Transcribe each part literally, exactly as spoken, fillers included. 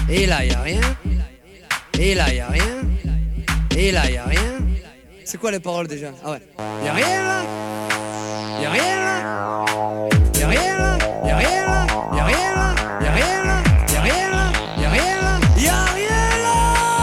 Et là, y a rien. Et là, y a rien. Et là, y a rien. C'est quoi les paroles déjà? Ah ouais. Y a rien là. Y a rien là. Y a rien là. Y a rien là. Y a rien là. Y a rien là. Y a rien là. Y a rien là. Y a rien là.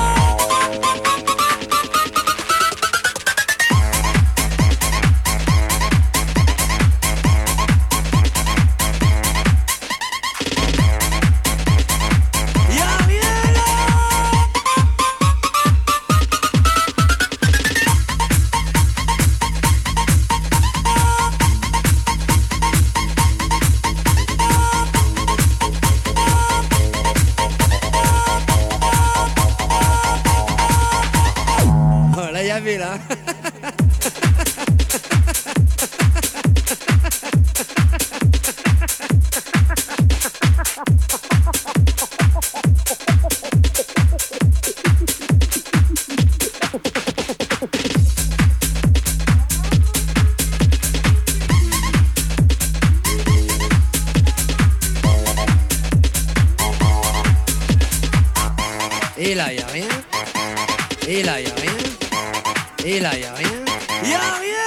Là. Et là, y a rien. Et là, y a rien. Et là, y a rien. Y a rien.